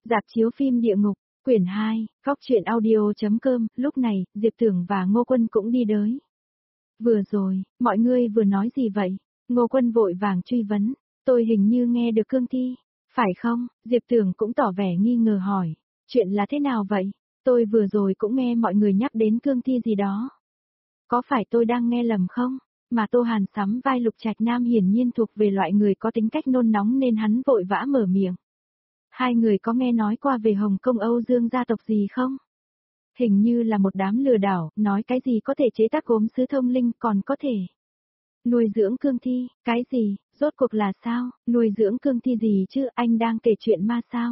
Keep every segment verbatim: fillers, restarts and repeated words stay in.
Rạp chiếu phim Địa Ngục, quyển hai, góc truyện audio.com, lúc này, Diệp Tưởng và Ngô Quân cũng đi tới. Vừa rồi, mọi người vừa nói gì vậy? Ngô Quân vội vàng truy vấn, tôi hình như nghe được cương thi, phải không? Diệp Tưởng cũng tỏ vẻ nghi ngờ hỏi, chuyện là thế nào vậy? Tôi vừa rồi cũng nghe mọi người nhắc đến cương thi gì đó. Có phải tôi đang nghe lầm không? Mà Tô Hàn sắm vai Lục Trạch Nam hiển nhiên thuộc về loại người có tính cách nôn nóng nên hắn vội vã mở miệng. Hai người có nghe nói qua về Hồng Kông Âu Dương gia tộc gì không? Hình như là một đám lừa đảo, nói cái gì có thể chế tác gốm sứ thông linh còn có thể nuôi dưỡng cương thi, cái gì, rốt cuộc là sao, nuôi dưỡng cương thi gì chứ, anh đang kể chuyện ma sao?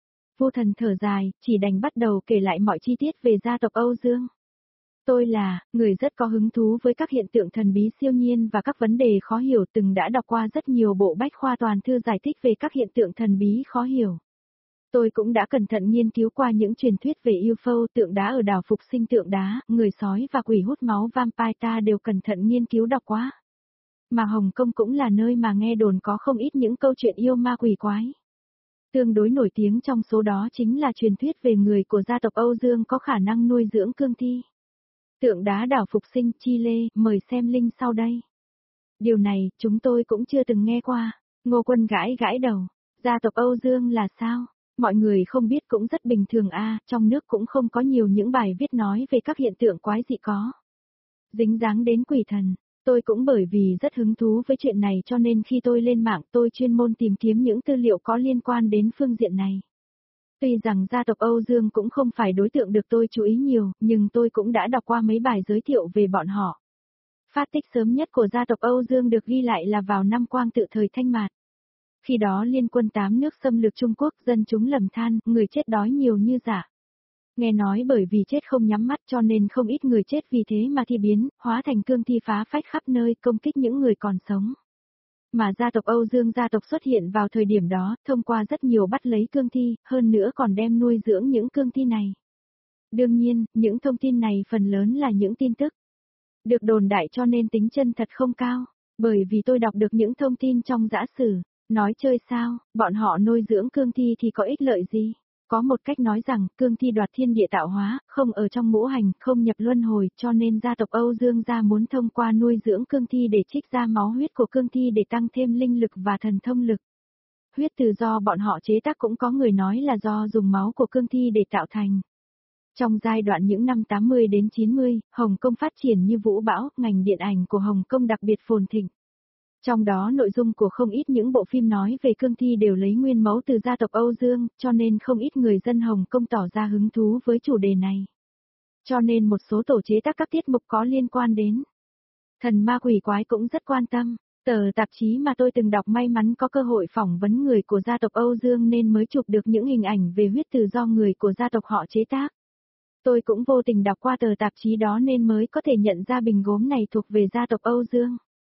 Vô Thần thở dài, chỉ đành bắt đầu kể lại mọi chi tiết về gia tộc Âu Dương. Tôi là, người rất có hứng thú với các hiện tượng thần bí siêu nhiên và các vấn đề khó hiểu, từng đã đọc qua rất nhiều bộ bách khoa toàn thư giải thích về các hiện tượng thần bí khó hiểu. Tôi cũng đã cẩn thận nghiên cứu qua những truyền thuyết về u ép ô, tượng đá ở đảo Phục Sinh, tượng đá, người sói và quỷ hút máu vampire, ta đều cẩn thận nghiên cứu đọc quá. Mà Hồng Kông cũng là nơi mà nghe đồn có không ít những câu chuyện yêu ma quỷ quái. Tương đối nổi tiếng trong số đó chính là truyền thuyết về người của gia tộc Âu Dương có khả năng nuôi dưỡng cương thi. Tượng đá đảo Phục Sinh, Chile, mời xem link sau đây. Điều này, chúng tôi cũng chưa từng nghe qua. Ngô Quân gãi gãi đầu. Gia tộc Âu Dương là sao? Mọi người không biết cũng rất bình thường a, trong nước cũng không có nhiều những bài viết nói về các hiện tượng quái dị có dính dáng đến quỷ thần. Tôi cũng bởi vì rất hứng thú với chuyện này cho nên khi tôi lên mạng tôi chuyên môn tìm kiếm những tư liệu có liên quan đến phương diện này. Tuy rằng gia tộc Âu Dương cũng không phải đối tượng được tôi chú ý nhiều, nhưng tôi cũng đã đọc qua mấy bài giới thiệu về bọn họ. Phát tích sớm nhất của gia tộc Âu Dương được ghi lại là vào năm Quang Tự thời Thanh Mạt. Khi đó liên quân tám nước xâm lược Trung Quốc, dân chúng lầm than, người chết đói nhiều như giả. Nghe nói bởi vì chết không nhắm mắt cho nên không ít người chết vì thế mà thi biến, hóa thành cương thi phá phách khắp nơi công kích những người còn sống. Mà gia tộc Âu Dương gia tộc xuất hiện vào thời điểm đó, thông qua rất nhiều bắt lấy cương thi, hơn nữa còn đem nuôi dưỡng những cương thi này. Đương nhiên, những thông tin này phần lớn là những tin tức được đồn đại cho nên tính chân thật không cao, bởi vì tôi đọc được những thông tin trong giã sử. Nói chơi sao, bọn họ nuôi dưỡng cương thi thì có ích lợi gì? Có một cách nói rằng, cương thi đoạt thiên địa tạo hóa, không ở trong ngũ hành, không nhập luân hồi, cho nên gia tộc Âu Dương gia muốn thông qua nuôi dưỡng cương thi để trích ra máu huyết của cương thi để tăng thêm linh lực và thần thông lực. Huyết từ do bọn họ chế tác cũng có người nói là do dùng máu của cương thi để tạo thành. Trong giai đoạn những năm tám mươi đến chín mươi, Hồng Kông phát triển như vũ bão, ngành điện ảnh của Hồng Kông đặc biệt phồn thịnh. Trong đó nội dung của không ít những bộ phim nói về cương thi đều lấy nguyên mẫu từ gia tộc Âu Dương, cho nên không ít người dân Hồng Kông tỏ ra hứng thú với chủ đề này. Cho nên một số tổ chế tác các tiết mục có liên quan đến thần ma quỷ quái cũng rất quan tâm. Tờ tạp chí mà tôi từng đọc may mắn có cơ hội phỏng vấn người của gia tộc Âu Dương nên mới chụp được những hình ảnh về huyết từ do người của gia tộc họ chế tác. Tôi cũng vô tình đọc qua tờ tạp chí đó nên mới có thể nhận ra bình gốm này thuộc về gia tộc Âu Dương.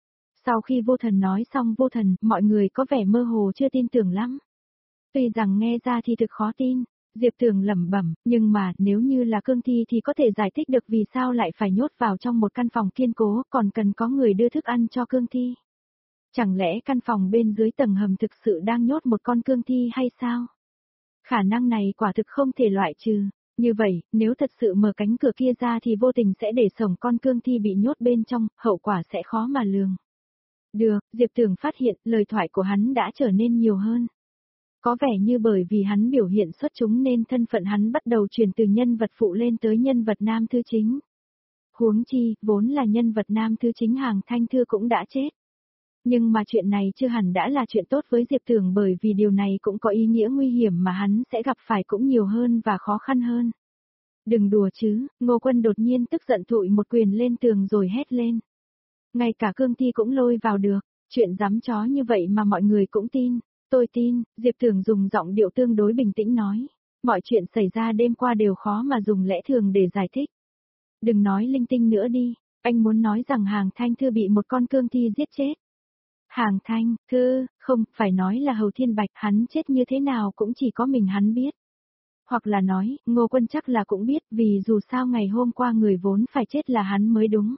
Sau khi Vô Thần nói xong Vô Thần, mọi người có vẻ mơ hồ chưa tin tưởng lắm. Tuy rằng nghe ra thì thực khó tin, Diệp Tưởng lẩm bẩm, nhưng mà nếu như là cương thi thì có thể giải thích được vì sao lại phải nhốt vào trong một căn phòng kiên cố, còn cần có người đưa thức ăn cho cương thi. Chẳng lẽ căn phòng bên dưới tầng hầm thực sự đang nhốt một con cương thi hay sao? Khả năng này quả thực không thể loại trừ. Như vậy, nếu thật sự mở cánh cửa kia ra thì vô tình sẽ để sống con cương thi bị nhốt bên trong, hậu quả sẽ khó mà lường. Được, Diệp Tưởng phát hiện lời thoại của hắn đã trở nên nhiều hơn. Có vẻ như bởi vì hắn biểu hiện xuất chúng nên thân phận hắn bắt đầu chuyển từ nhân vật phụ lên tới nhân vật nam thứ chính. Huống chi, vốn là nhân vật nam thứ chính Hàng Thanh Thư cũng đã chết. Nhưng mà chuyện này chưa hẳn đã là chuyện tốt với Diệp Tưởng bởi vì điều này cũng có ý nghĩa nguy hiểm mà hắn sẽ gặp phải cũng nhiều hơn và khó khăn hơn. Đừng đùa chứ, Ngô Quân đột nhiên tức giận thụi một quyền lên tường rồi hét lên. Ngay cả cương thi cũng lôi vào được, chuyện dám chó như vậy mà mọi người cũng tin. Tôi tin, Diệp Tưởng dùng giọng điệu tương đối bình tĩnh nói. Mọi chuyện xảy ra đêm qua đều khó mà dùng lẽ thường để giải thích. Đừng nói linh tinh nữa đi, anh muốn nói rằng Hàng Thanh Thư bị một con cương thi giết chết. Hàng Thanh Thư, không, phải nói là Hầu Thiên Bạch, hắn chết như thế nào cũng chỉ có mình hắn biết. Hoặc là nói, Ngô Quân chắc là cũng biết vì dù sao ngày hôm qua người vốn phải chết là hắn mới đúng.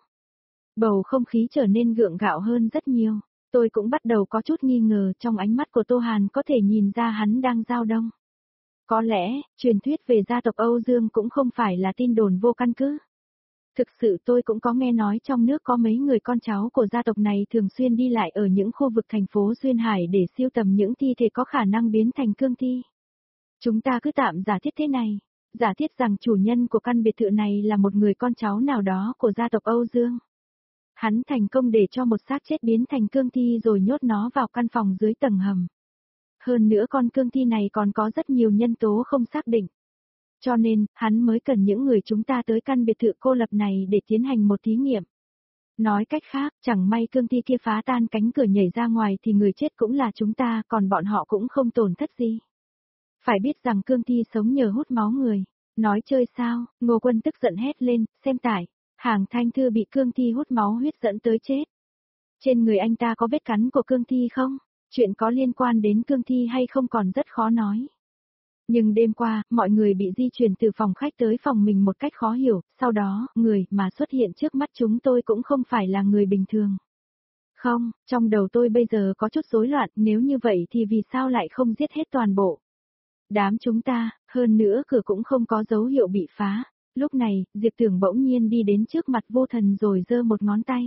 Bầu không khí trở nên gượng gạo hơn rất nhiều, tôi cũng bắt đầu có chút nghi ngờ trong ánh mắt của Tô Hàn có thể nhìn ra hắn đang dao động. Có lẽ, truyền thuyết về gia tộc Âu Dương cũng không phải là tin đồn vô căn cứ. Thực sự tôi cũng có nghe nói trong nước có mấy người con cháu của gia tộc này thường xuyên đi lại ở những khu vực thành phố Duyên Hải để siêu tầm những thi thể có khả năng biến thành cương thi. Chúng ta cứ tạm giả thiết thế này, giả thiết rằng chủ nhân của căn biệt thự này là một người con cháu nào đó của gia tộc Âu Dương. Hắn thành công để cho một xác chết biến thành cương thi rồi nhốt nó vào căn phòng dưới tầng hầm. Hơn nữa con cương thi này còn có rất nhiều nhân tố không xác định. Cho nên, hắn mới cần những người chúng ta tới căn biệt thự cô lập này để tiến hành một thí nghiệm. Nói cách khác, chẳng may cương thi kia phá tan cánh cửa nhảy ra ngoài thì người chết cũng là chúng ta, còn bọn họ cũng không tổn thất gì. Phải biết rằng cương thi sống nhờ hút máu người. Nói chơi sao, Ngô Quân tức giận hét lên, xem tải. Hàng Thanh Thư bị cương thi hút máu huyết dẫn tới chết. Trên người anh ta có vết cắn của cương thi không? Chuyện có liên quan đến cương thi hay không còn rất khó nói. Nhưng đêm qua, mọi người bị di chuyển từ phòng khách tới phòng mình một cách khó hiểu, sau đó, người mà xuất hiện trước mắt chúng tôi cũng không phải là người bình thường. Không, trong đầu tôi bây giờ có chút rối loạn, nếu như vậy thì vì sao lại không giết hết toàn bộ? Đám chúng ta, hơn nữa cửa cũng không có dấu hiệu bị phá. Lúc này, Diệp Tưởng bỗng nhiên đi đến trước mặt Vô Thần rồi giơ một ngón tay.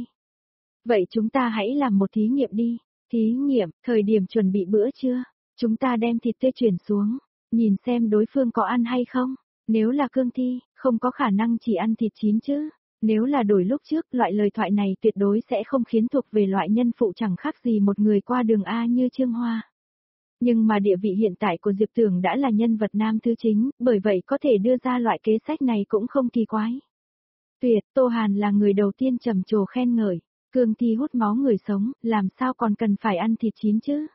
Vậy chúng ta hãy làm một thí nghiệm đi. Thí nghiệm, thời điểm chuẩn bị bữa trưa. Chúng ta đem thịt tươi chuyển xuống, nhìn xem đối phương có ăn hay không. Nếu là cương thi, không có khả năng chỉ ăn thịt chín chứ. Nếu là đổi lúc trước, loại lời thoại này tuyệt đối sẽ không khiến thuộc về loại nhân phụ chẳng khác gì một người qua đường A như Trương Hoa. Nhưng mà địa vị hiện tại của Diệp Tưởng đã là nhân vật nam thứ chính, bởi vậy có thể đưa ra loại kế sách này cũng không kỳ quái. Tuyệt, Tô Hàn là người đầu tiên trầm trồ khen ngợi, cương thi hút máu người sống, làm sao còn cần phải ăn thịt chín chứ?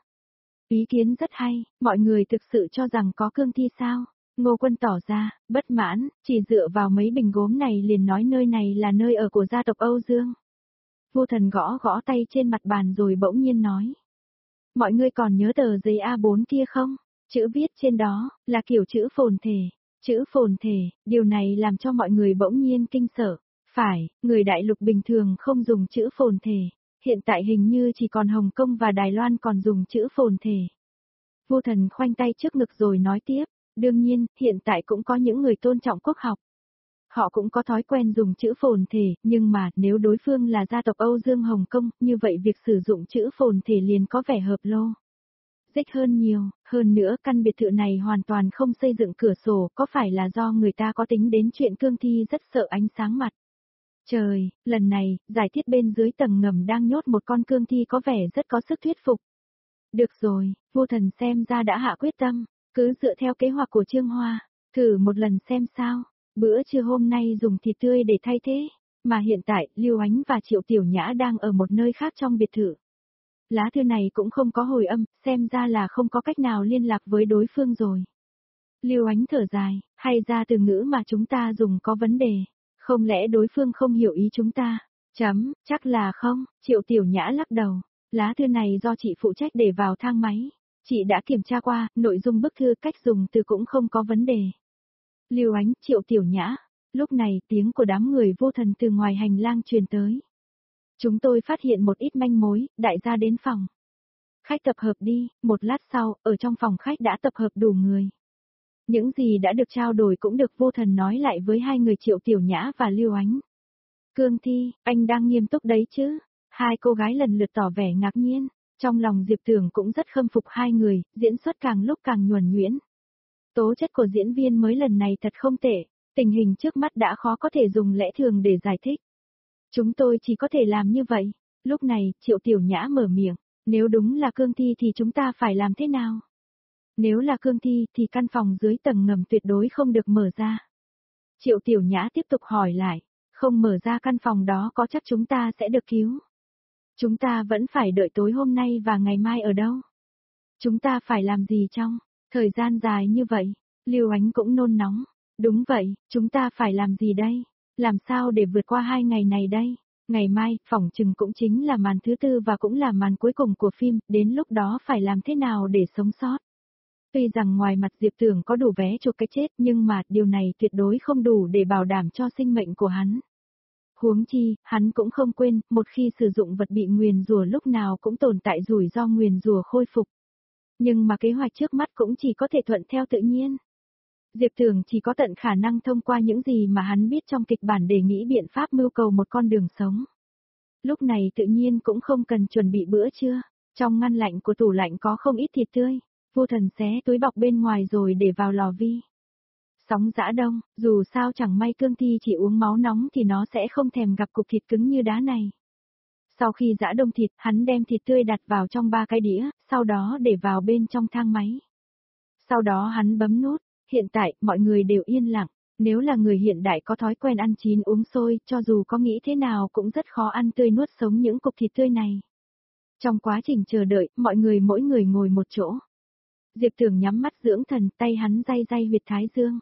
Ý kiến rất hay, mọi người thực sự cho rằng có cương thi sao? Ngô Quân tỏ ra, bất mãn, chỉ dựa vào mấy bình gốm này liền nói nơi này là nơi ở của gia tộc Âu Dương. Vô Thần gõ gõ tay trên mặt bàn rồi bỗng nhiên nói. Mọi người còn nhớ tờ giấy A bốn kia không? Chữ viết trên đó, là kiểu chữ phồn thể. Chữ phồn thể, điều này làm cho mọi người bỗng nhiên kinh sợ. Phải, người đại lục bình thường không dùng chữ phồn thể. Hiện tại hình như chỉ còn Hồng Kông và Đài Loan còn dùng chữ phồn thể. Vô Thần khoanh tay trước ngực rồi nói tiếp. Đương nhiên, hiện tại cũng có những người tôn trọng quốc học. Họ cũng có thói quen dùng chữ phồn thể, nhưng mà nếu đối phương là gia tộc Âu Dương Hồng Kông, như vậy việc sử dụng chữ phồn thể liền có vẻ hợp lô. Dích hơn nhiều, hơn nữa căn biệt thự này hoàn toàn không xây dựng cửa sổ, có phải là do người ta có tính đến chuyện cương thi rất sợ ánh sáng mặt. Trời, lần này, giải thiết bên dưới tầng ngầm đang nhốt một con cương thi có vẻ rất có sức thuyết phục. Được rồi, Vô Thần xem ra đã hạ quyết tâm, cứ dựa theo kế hoạch của Trương Hoa, thử một lần xem sao. Bữa trưa hôm nay dùng thịt tươi để thay thế, mà hiện tại Lưu Ánh và Triệu Tiểu Nhã đang ở một nơi khác trong biệt thự. Lá thư này cũng không có hồi âm, xem ra là không có cách nào liên lạc với đối phương rồi. Lưu Ánh thở dài, hay ra từ ngữ mà chúng ta dùng có vấn đề, không lẽ đối phương không hiểu ý chúng ta? Chấm, chắc là không, Triệu Tiểu Nhã lắc đầu, lá thư này do chị phụ trách để vào thang máy. Chị đã kiểm tra qua, nội dung bức thư cách dùng từ cũng không có vấn đề. Lưu Ánh, Triệu Tiểu Nhã. Lúc này, tiếng của đám người Vô Thần từ ngoài hành lang truyền tới. Chúng tôi phát hiện một ít manh mối, đại gia đến phòng. Khách tập hợp đi, một lát sau, ở trong phòng khách đã tập hợp đủ người. Những gì đã được trao đổi cũng được Vô Thần nói lại với hai người Triệu Tiểu Nhã và Lưu Ánh. Cương thi, anh đang nghiêm túc đấy chứ? Hai cô gái lần lượt tỏ vẻ ngạc nhiên. Trong lòng Diệp Tưởng cũng rất khâm phục hai người, diễn xuất càng lúc càng nhuần nhuyễn. Tố chất của diễn viên mới lần này thật không tệ, tình hình trước mắt đã khó có thể dùng lẽ thường để giải thích. Chúng tôi chỉ có thể làm như vậy. Lúc này, Triệu Tiểu Nhã mở miệng, nếu đúng là cương thi thì chúng ta phải làm thế nào? Nếu là cương thi thì căn phòng dưới tầng ngầm tuyệt đối không được mở ra. Triệu Tiểu Nhã tiếp tục hỏi lại, không mở ra căn phòng đó có chắc chúng ta sẽ được cứu? Chúng ta vẫn phải đợi tối hôm nay và ngày mai ở đâu? Chúng ta phải làm gì trong thời gian dài như vậy? Lưu Ánh cũng nôn nóng. Đúng vậy, chúng ta phải làm gì đây? Làm sao để vượt qua hai ngày này đây? Ngày mai, phỏng chừng cũng chính là màn thứ tư và cũng là màn cuối cùng của phim, đến lúc đó phải làm thế nào để sống sót? Tuy rằng ngoài mặt Diệp Tưởng có đủ vé chuộc cái chết nhưng mà điều này tuyệt đối không đủ để bảo đảm cho sinh mệnh của hắn. Huống chi, hắn cũng không quên, một khi sử dụng vật bị nguyền rủa lúc nào cũng tồn tại rủi ro nguyền rủa khôi phục. Nhưng mà kế hoạch trước mắt cũng chỉ có thể thuận theo tự nhiên. Diệp Tưởng chỉ có tận khả năng thông qua những gì mà hắn biết trong kịch bản để nghĩ biện pháp mưu cầu một con đường sống. Lúc này tự nhiên cũng không cần chuẩn bị bữa trưa, trong ngăn lạnh của tủ lạnh có không ít thịt tươi, Vô Thần xé túi bọc bên ngoài rồi để vào lò vi. Sóng giã đông, dù sao chẳng may cương thi chỉ uống máu nóng thì nó sẽ không thèm gặp cục thịt cứng như đá này. Sau khi giã đông thịt, hắn đem thịt tươi đặt vào trong ba cái đĩa, sau đó để vào bên trong thang máy. Sau đó hắn bấm nút, hiện tại mọi người đều yên lặng, nếu là người hiện đại có thói quen ăn chín uống sôi, cho dù có nghĩ thế nào cũng rất khó ăn tươi nuốt sống những cục thịt tươi này. Trong quá trình chờ đợi, mọi người mỗi người ngồi một chỗ. Diệp Tưởng nhắm mắt dưỡng thần, tay hắn day day huyệt thái dương.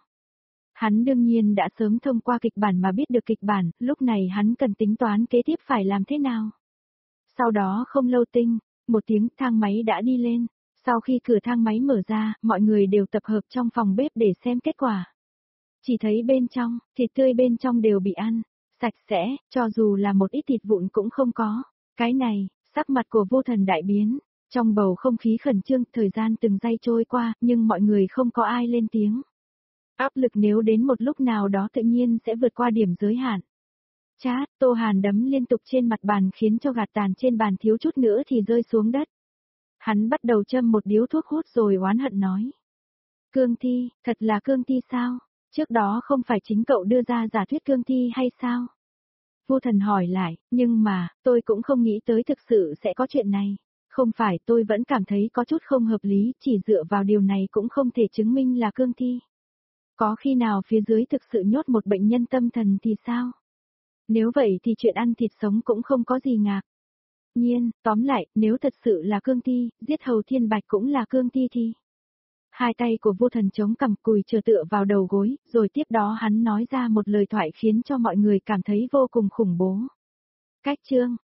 Hắn đương nhiên đã sớm thông qua kịch bản mà biết được kịch bản, lúc này hắn cần tính toán kế tiếp phải làm thế nào. Sau đó không lâu tinh, một tiếng thang máy đã đi lên. Sau khi cửa thang máy mở ra, mọi người đều tập hợp trong phòng bếp để xem kết quả. Chỉ thấy bên trong, thịt tươi bên trong đều bị ăn, sạch sẽ, cho dù là một ít thịt vụn cũng không có. Cái này, sắc mặt của Vô Thần đại biến, trong bầu không khí khẩn trương, thời gian từng giây trôi qua, nhưng mọi người không có ai lên tiếng. Áp lực nếu đến một lúc nào đó tự nhiên sẽ vượt qua điểm giới hạn. Chát, Tô Hàn đấm liên tục trên mặt bàn khiến cho gạt tàn trên bàn thiếu chút nữa thì rơi xuống đất. Hắn bắt đầu châm một điếu thuốc hút rồi oán hận nói. Cương thi, thật là cương thi sao? Trước đó không phải chính cậu đưa ra giả thuyết cương thi hay sao? Vô Thần hỏi lại, nhưng mà, tôi cũng không nghĩ tới thực sự sẽ có chuyện này. Không phải, tôi vẫn cảm thấy có chút không hợp lý, chỉ dựa vào điều này cũng không thể chứng minh là cương thi. Có khi nào phía dưới thực sự nhốt một bệnh nhân tâm thần thì sao? Nếu vậy thì chuyện ăn thịt sống cũng không có gì ngạc nhiên, tóm lại, nếu thật sự là cương thi, giết Hầu Thiên Bạch cũng là cương thi thì. Hai tay của Vô Thần chống cằm cùi chờ tựa vào đầu gối, rồi tiếp đó hắn nói ra một lời thoại khiến cho mọi người cảm thấy vô cùng khủng bố. Cách chương